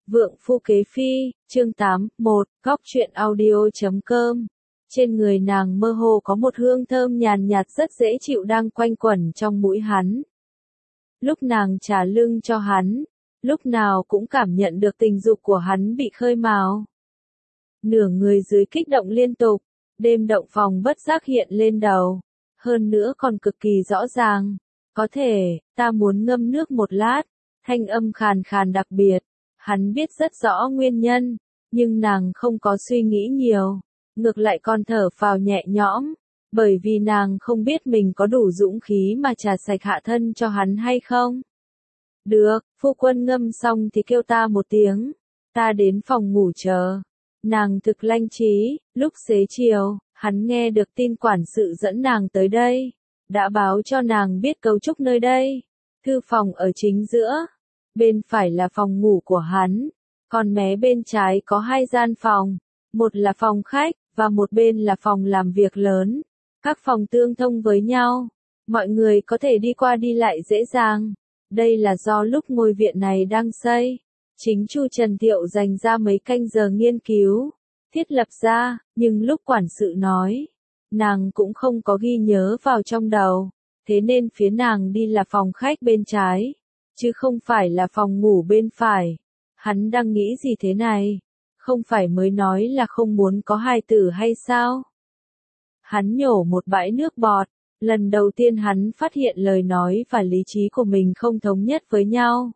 Vượng Phu Kế Phi, chương 8, 1, góc truyện audio.com. Trên người nàng mơ hồ có một hương thơm nhàn nhạt rất dễ chịu đang quanh quẩn trong mũi hắn. Lúc nàng trả lưng cho hắn, lúc nào cũng cảm nhận được tình dục của hắn bị khơi mào. Nửa người dưới kích động liên tục, đêm động phòng bất giác hiện lên đầu, hơn nữa còn cực kỳ rõ ràng. Có thể, ta muốn ngâm nước một lát, thanh âm khàn khàn đặc biệt. Hắn biết rất rõ nguyên nhân, nhưng nàng không có suy nghĩ nhiều, ngược lại còn thở phào nhẹ nhõm, bởi vì nàng không biết mình có đủ dũng khí mà trà sạch hạ thân cho hắn hay không. Được, phu quân ngâm xong thì kêu ta một tiếng, ta đến phòng ngủ chờ. Nàng thực lanh trí, lúc xế chiều, hắn nghe được tin quản sự dẫn nàng tới đây, đã báo cho nàng biết cấu trúc nơi đây. Thư phòng ở chính giữa. Bên phải là phòng ngủ của hắn, còn mé bên trái có hai gian phòng, một là phòng khách, và một bên là phòng làm việc lớn. Các phòng tương thông với nhau, mọi người có thể đi qua đi lại dễ dàng. Đây là do lúc ngôi viện này đang xây, chính Chu Trần Thiệu dành ra mấy canh giờ nghiên cứu, thiết lập ra, nhưng lúc quản sự nói, nàng cũng không có ghi nhớ vào trong đầu, thế nên phía nàng đi là phòng khách bên trái, chứ không phải là phòng ngủ bên phải. Hắn đang nghĩ gì thế này? Không phải mới nói là không muốn có hài tử hay sao? Hắn nhổ một bãi nước bọt, lần đầu tiên hắn phát hiện lời nói và lý trí của mình không thống nhất với nhau.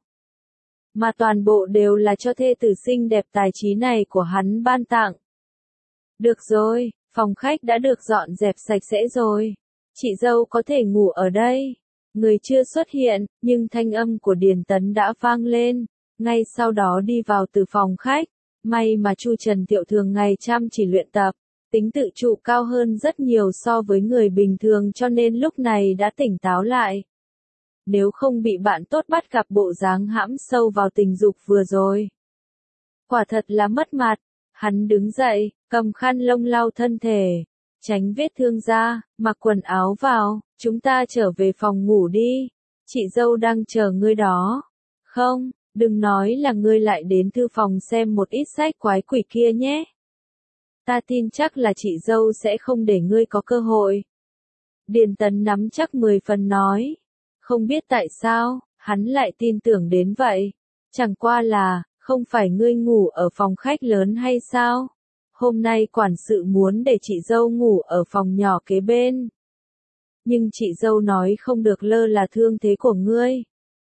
Mà toàn bộ đều là cho thê tử xinh đẹp tài trí này của hắn ban tặng. Được rồi, phòng khách đã được dọn dẹp sạch sẽ rồi. Chị dâu có thể ngủ ở đây. Người chưa xuất hiện, nhưng thanh âm của Điền Tấn đã vang lên, ngay sau đó đi vào từ phòng khách. May mà Chu Trần Thiệu thường ngày chăm chỉ luyện tập, tính tự chủ cao hơn rất nhiều so với người bình thường cho nên lúc này đã tỉnh táo lại. Nếu không bị bạn tốt bắt gặp bộ dáng hãm sâu vào tình dục vừa rồi. Quả thật là mất mặt. Hắn đứng dậy, cầm khăn lông lau thân thể, tránh vết thương ra, mặc quần áo vào. Chúng ta trở về phòng ngủ đi, chị dâu đang chờ ngươi đó. Không, đừng nói là ngươi lại đến thư phòng xem một ít sách quái quỷ kia nhé. Ta tin chắc là chị dâu sẽ không để ngươi có cơ hội. Điền Tấn nắm chắc 10 phần nói. Không biết tại sao, hắn lại tin tưởng đến vậy. Chẳng qua là, không phải ngươi ngủ ở phòng khách lớn hay sao? Hôm nay quản sự muốn để chị dâu ngủ ở phòng nhỏ kế bên. Nhưng chị dâu nói không được lơ là thương thế của ngươi.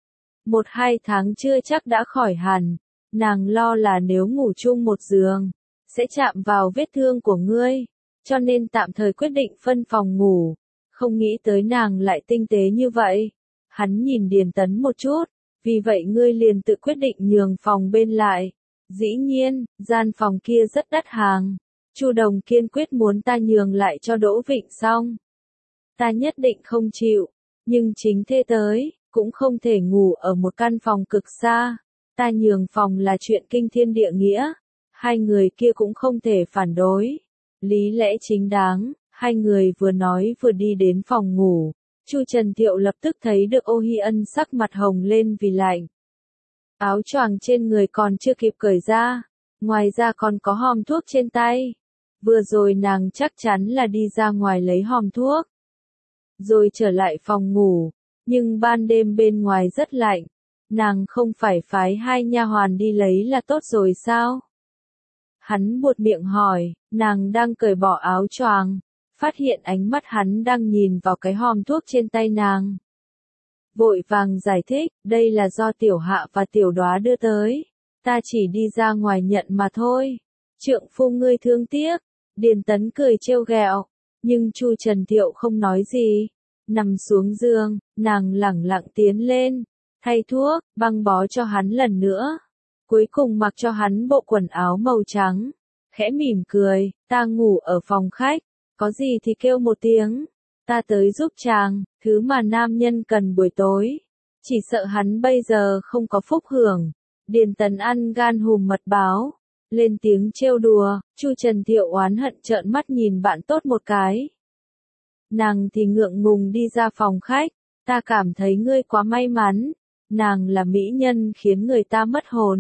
1-2 tháng chưa chắc đã khỏi hẳn, nàng lo là nếu ngủ chung một giường, sẽ chạm vào vết thương của ngươi, cho nên tạm thời quyết định phân phòng ngủ, không nghĩ tới nàng lại tinh tế như vậy. Hắn nhìn Điền Tấn một chút, vì vậy ngươi liền tự quyết định nhường phòng bên lại. Dĩ nhiên, gian phòng kia rất đắt hàng, Chu Đồng kiên quyết muốn ta nhường lại cho Đỗ Vịnh xong. Ta nhất định không chịu, nhưng chính thế tới, cũng không thể ngủ ở một căn phòng cực xa. Ta nhường phòng là chuyện kinh thiên địa nghĩa, hai người kia cũng không thể phản đối. Lý lẽ chính đáng, hai người vừa nói vừa đi đến phòng ngủ. Chu Trần Thiệu lập tức thấy được Ô Hi Ân sắc mặt hồng lên vì lạnh. Áo choàng trên người còn chưa kịp cởi ra, ngoài ra còn có hòm thuốc trên tay. Vừa rồi nàng chắc chắn là đi ra ngoài lấy hòm thuốc, rồi trở lại phòng ngủ, nhưng ban đêm bên ngoài rất lạnh, nàng không phải phái hai nha hoàn đi lấy là tốt rồi sao? Hắn buột miệng hỏi, nàng đang cởi bỏ áo choàng, phát hiện ánh mắt hắn đang nhìn vào cái hòm thuốc trên tay nàng. Vội vàng giải thích, đây là do Tiểu Hạ và Tiểu Đoá đưa tới, ta chỉ đi ra ngoài nhận mà thôi. Trượng phu ngươi thương tiếc. Điền Tấn cười trêu ghẹo, nhưng Chu Trần Thiệu không nói gì. Nằm xuống giường, nàng lẳng lặng tiến lên, thay thuốc, băng bó cho hắn lần nữa. Cuối cùng mặc cho hắn bộ quần áo màu trắng, khẽ mỉm cười, ta ngủ ở phòng khách, có gì thì kêu một tiếng, ta tới giúp chàng, thứ mà nam nhân cần buổi tối. Chỉ sợ hắn bây giờ không có phúc hưởng. Điền Tấn ăn gan hùm mật báo, lên tiếng trêu đùa. Chu Trần Thiệu oán hận trợn mắt nhìn bạn tốt một cái. Nàng thì ngượng ngùng đi ra phòng khách, ta cảm thấy ngươi quá may mắn, nàng là mỹ nhân khiến người ta mất hồn,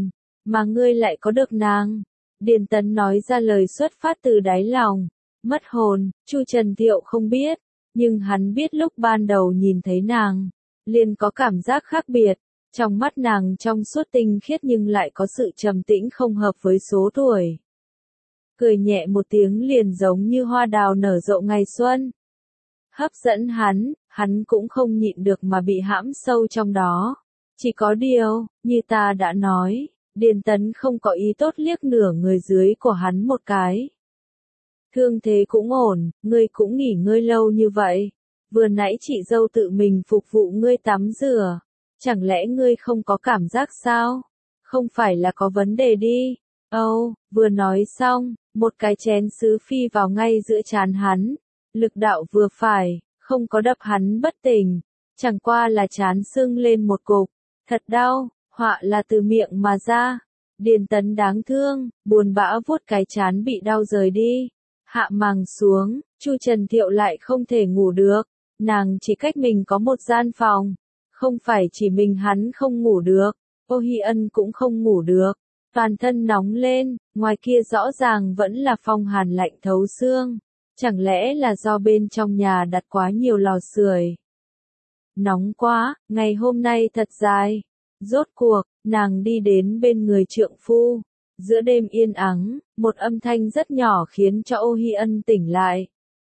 mà ngươi lại có được nàng. Điền Tấn nói ra lời xuất phát từ đáy lòng. Mất hồn, Chu Trần Thiệu không biết, nhưng hắn biết lúc ban đầu nhìn thấy nàng, liền có cảm giác khác biệt. Trong mắt nàng trong suốt tinh khiết nhưng lại có sự trầm tĩnh không hợp với số tuổi. Cười nhẹ một tiếng liền giống như hoa đào nở rộ ngày xuân. Hấp dẫn hắn cũng không nhịn được mà bị hãm sâu trong đó. Chỉ có điều, như ta đã nói, Điền Tấn không có ý tốt liếc nửa người dưới của hắn một cái. Thương thế cũng ổn, ngươi cũng nghỉ ngơi lâu như vậy. Vừa nãy chị dâu tự mình phục vụ ngươi tắm rửa. Chẳng lẽ ngươi không có cảm giác sao? Không phải là có vấn đề đi. Vừa nói xong, một cái chén sứ phi vào ngay giữa trán hắn. Lực đạo vừa phải, không có đập hắn bất tỉnh. Chẳng qua là trán sưng lên một cục. Thật đau, họa là từ miệng mà ra. Điền Tấn đáng thương, buồn bã vuốt cái trán bị đau rời đi. Hạ màng xuống, Chu Trần Thiệu lại không thể ngủ được. Nàng chỉ cách mình có một gian phòng. Không phải chỉ mình hắn không ngủ được, Ô Hi Ân cũng không ngủ được. Toàn thân nóng lên, ngoài kia rõ ràng vẫn là phong hàn lạnh thấu xương. Chẳng lẽ là do bên trong nhà đặt quá nhiều lò sưởi? Nóng quá, ngày hôm nay thật dài. Rốt cuộc, nàng đi đến bên người trượng phu. Giữa đêm yên ắng, một âm thanh rất nhỏ khiến cho Ô Hi Ân tỉnh lại.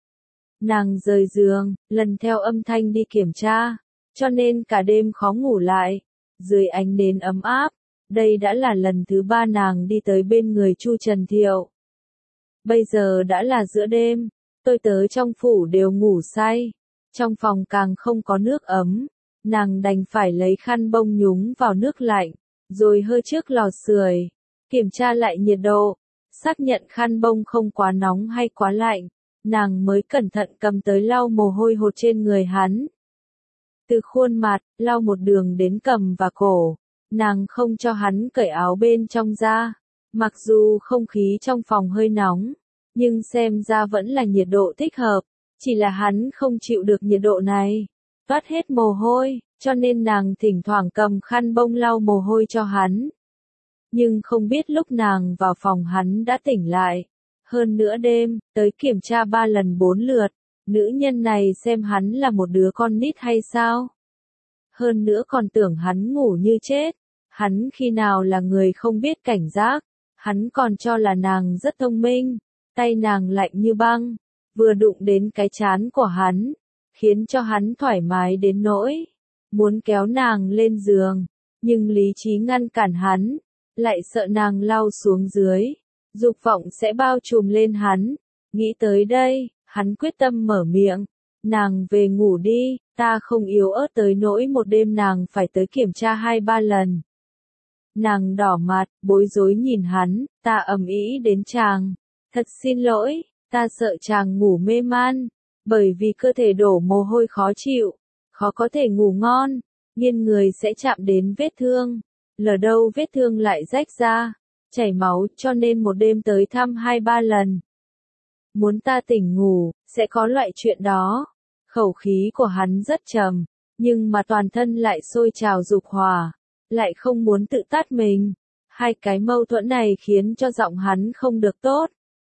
Nàng rời giường, lần theo âm thanh đi kiểm tra, cho nên cả đêm khó ngủ lại. Dưới ánh nến ấm áp, đây đã là lần thứ 3 nàng đi tới bên người Chu Trần Thiệu. Bây giờ đã là giữa đêm, tôi tớ trong phủ đều ngủ say, trong phòng càng không có nước ấm, nàng đành phải lấy khăn bông nhúng vào nước lạnh, rồi hơi trước lò sưởi, kiểm tra lại nhiệt độ, xác nhận khăn bông không quá nóng hay quá lạnh, nàng mới cẩn thận cầm tới lau mồ hôi hột trên người hắn. Từ khuôn mặt, lau một đường đến cằm và cổ, nàng không cho hắn cởi áo bên trong ra. Mặc dù không khí trong phòng hơi nóng, nhưng xem ra vẫn là nhiệt độ thích hợp, chỉ là hắn không chịu được nhiệt độ này. Toát hết mồ hôi, cho nên nàng thỉnh thoảng cầm khăn bông lau mồ hôi cho hắn. Nhưng không biết lúc nàng vào phòng hắn đã tỉnh lại. Hơn nữa đêm, tới kiểm tra 3 lần 4 lượt. Nữ nhân này xem hắn là một đứa con nít hay sao? Hơn nữa còn tưởng hắn ngủ như chết. Hắn khi nào là người không biết cảnh giác. Hắn còn cho là nàng rất thông minh. Tay nàng lạnh như băng. Vừa đụng đến cái trán của hắn. Khiến cho hắn thoải mái đến nỗi. Muốn kéo nàng lên giường. Nhưng lý trí ngăn cản hắn. Lại sợ nàng lau xuống dưới. Dục vọng sẽ bao trùm lên hắn. Nghĩ tới đây, hắn quyết tâm mở miệng. Nàng về ngủ đi, ta không yếu ớt tới nỗi một đêm nàng phải tới kiểm tra 2-3 lần. Nàng đỏ mặt, bối rối nhìn hắn, ta ầm ĩ đến chàng. Thật xin lỗi, ta sợ chàng ngủ mê man, bởi vì cơ thể đổ mồ hôi khó chịu, khó có thể ngủ ngon, nghiêng người sẽ chạm đến vết thương. Lỡ đâu vết thương lại rách ra, chảy máu, cho nên một đêm tới thăm 2-3 lần. Muốn ta tỉnh ngủ, sẽ có loại chuyện đó. Khẩu khí của hắn rất trầm, nhưng mà toàn thân lại sôi trào dục hỏa, lại không muốn tự tát mình. Hai cái mâu thuẫn này khiến cho giọng hắn không được tốt.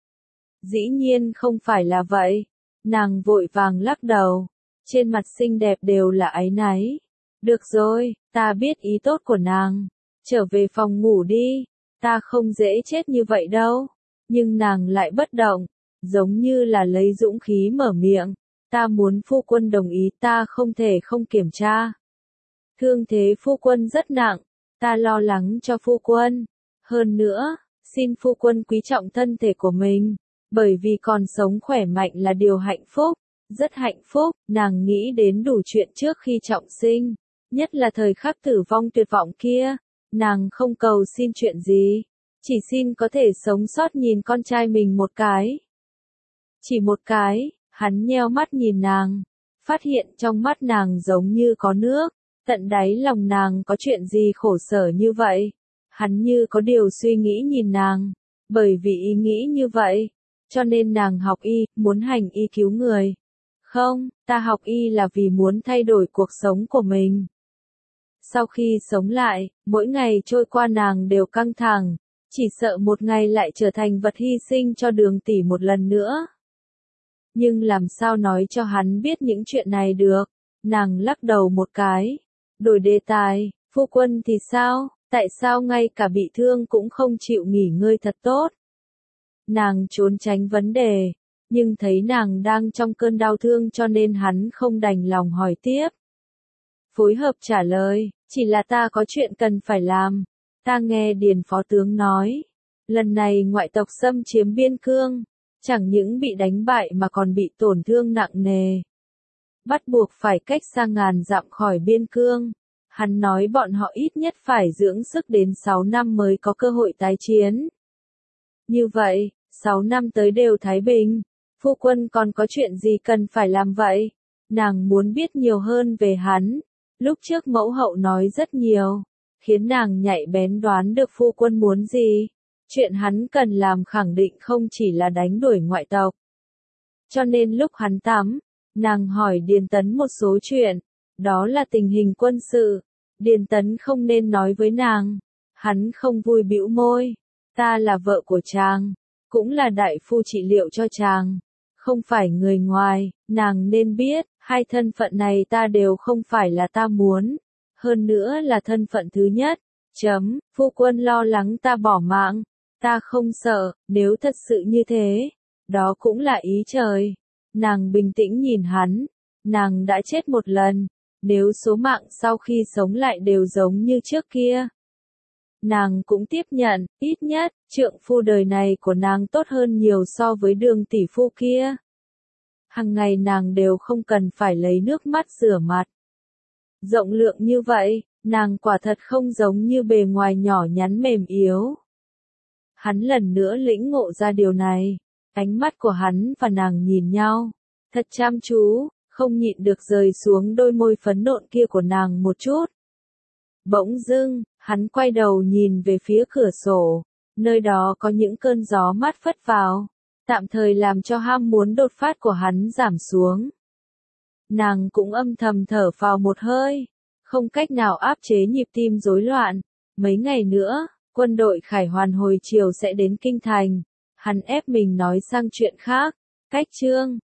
Dĩ nhiên không phải là vậy. Nàng vội vàng lắc đầu, trên mặt xinh đẹp đều là áy náy. Được rồi, ta biết ý tốt của nàng. Trở về phòng ngủ đi, ta không dễ chết như vậy đâu. Nhưng nàng lại bất động, giống như là lấy dũng khí mở miệng. Ta muốn phu quân đồng ý, ta không thể không kiểm tra. Thương thế phu quân rất nặng, ta lo lắng cho phu quân. Hơn nữa, xin phu quân quý trọng thân thể của mình, bởi vì còn sống khỏe mạnh là điều hạnh phúc. Rất hạnh phúc, nàng nghĩ đến đủ chuyện trước khi trọng sinh, nhất là thời khắc tử vong tuyệt vọng kia. Nàng không cầu xin chuyện gì, chỉ xin có thể sống sót nhìn con trai mình một cái. Chỉ một cái, hắn nheo mắt nhìn nàng, phát hiện trong mắt nàng giống như có nước, tận đáy lòng nàng có chuyện gì khổ sở như vậy. Hắn như có điều suy nghĩ nhìn nàng, bởi vì ý nghĩ như vậy, cho nên nàng học y, muốn hành y cứu người. Không, ta học y là vì muốn thay đổi cuộc sống của mình. Sau khi sống lại, mỗi ngày trôi qua nàng đều căng thẳng, chỉ sợ một ngày lại trở thành vật hy sinh cho Đường tỷ một lần nữa. Nhưng làm sao nói cho hắn biết những chuyện này được? Nàng lắc đầu một cái, đổi đề tài, phu quân thì sao? Tại sao ngay cả bị thương cũng không chịu nghỉ ngơi thật tốt? Nàng trốn tránh vấn đề, nhưng thấy nàng đang trong cơn đau thương cho nên hắn không đành lòng hỏi tiếp. Phối hợp trả lời, chỉ là ta có chuyện cần phải làm. Ta nghe Điền phó tướng nói, lần này ngoại tộc xâm chiếm biên cương, chẳng những bị đánh bại mà còn bị tổn thương nặng nề. Bắt buộc phải cách xa ngàn dặm khỏi biên cương. Hắn nói bọn họ ít nhất phải dưỡng sức đến 6 năm mới có cơ hội tái chiến. Như vậy, 6 năm tới đều thái bình. Phu quân còn có chuyện gì cần phải làm vậy? Nàng muốn biết nhiều hơn về hắn. Lúc trước mẫu hậu nói rất nhiều, khiến nàng nhạy bén đoán được phu quân muốn gì. Chuyện hắn cần làm khẳng định không chỉ là đánh đuổi ngoại tộc. Cho nên lúc hắn tắm, nàng hỏi Điền Tấn một số chuyện, đó là tình hình quân sự. Điền Tấn không nên nói với nàng. Hắn không vui bĩu môi. Ta là vợ của chàng, cũng là đại phu trị liệu cho chàng, không phải người ngoài, nàng nên biết, hai thân phận này ta đều không phải là ta muốn, hơn nữa là thân phận thứ nhất. Phu quân lo lắng ta bỏ mạng, ta không sợ, nếu thật sự như thế, đó cũng là ý trời. Nàng bình tĩnh nhìn hắn, nàng đã chết một lần, nếu số mạng sau khi sống lại đều giống như trước kia, nàng cũng tiếp nhận, ít nhất, trượng phu đời này của nàng tốt hơn nhiều so với Đường tỷ phu kia. Hằng ngày nàng đều không cần phải lấy nước mắt rửa mặt. Rộng lượng như vậy, nàng quả thật không giống như bề ngoài nhỏ nhắn mềm yếu. Hắn lần nữa lĩnh ngộ ra điều này, ánh mắt của hắn và nàng nhìn nhau, thật chăm chú, không nhịn được rời xuống đôi môi phấn nộn kia của nàng một chút. Bỗng dưng, hắn quay đầu nhìn về phía cửa sổ, nơi đó có những cơn gió mát phất vào, tạm thời làm cho ham muốn đột phát của hắn giảm xuống. Nàng cũng âm thầm thở phào một hơi, không cách nào áp chế nhịp tim rối loạn. Mấy ngày nữa, quân đội Khải Hoàn hồi chiều sẽ đến kinh thành. Hắn ép mình nói sang chuyện khác. Cách chương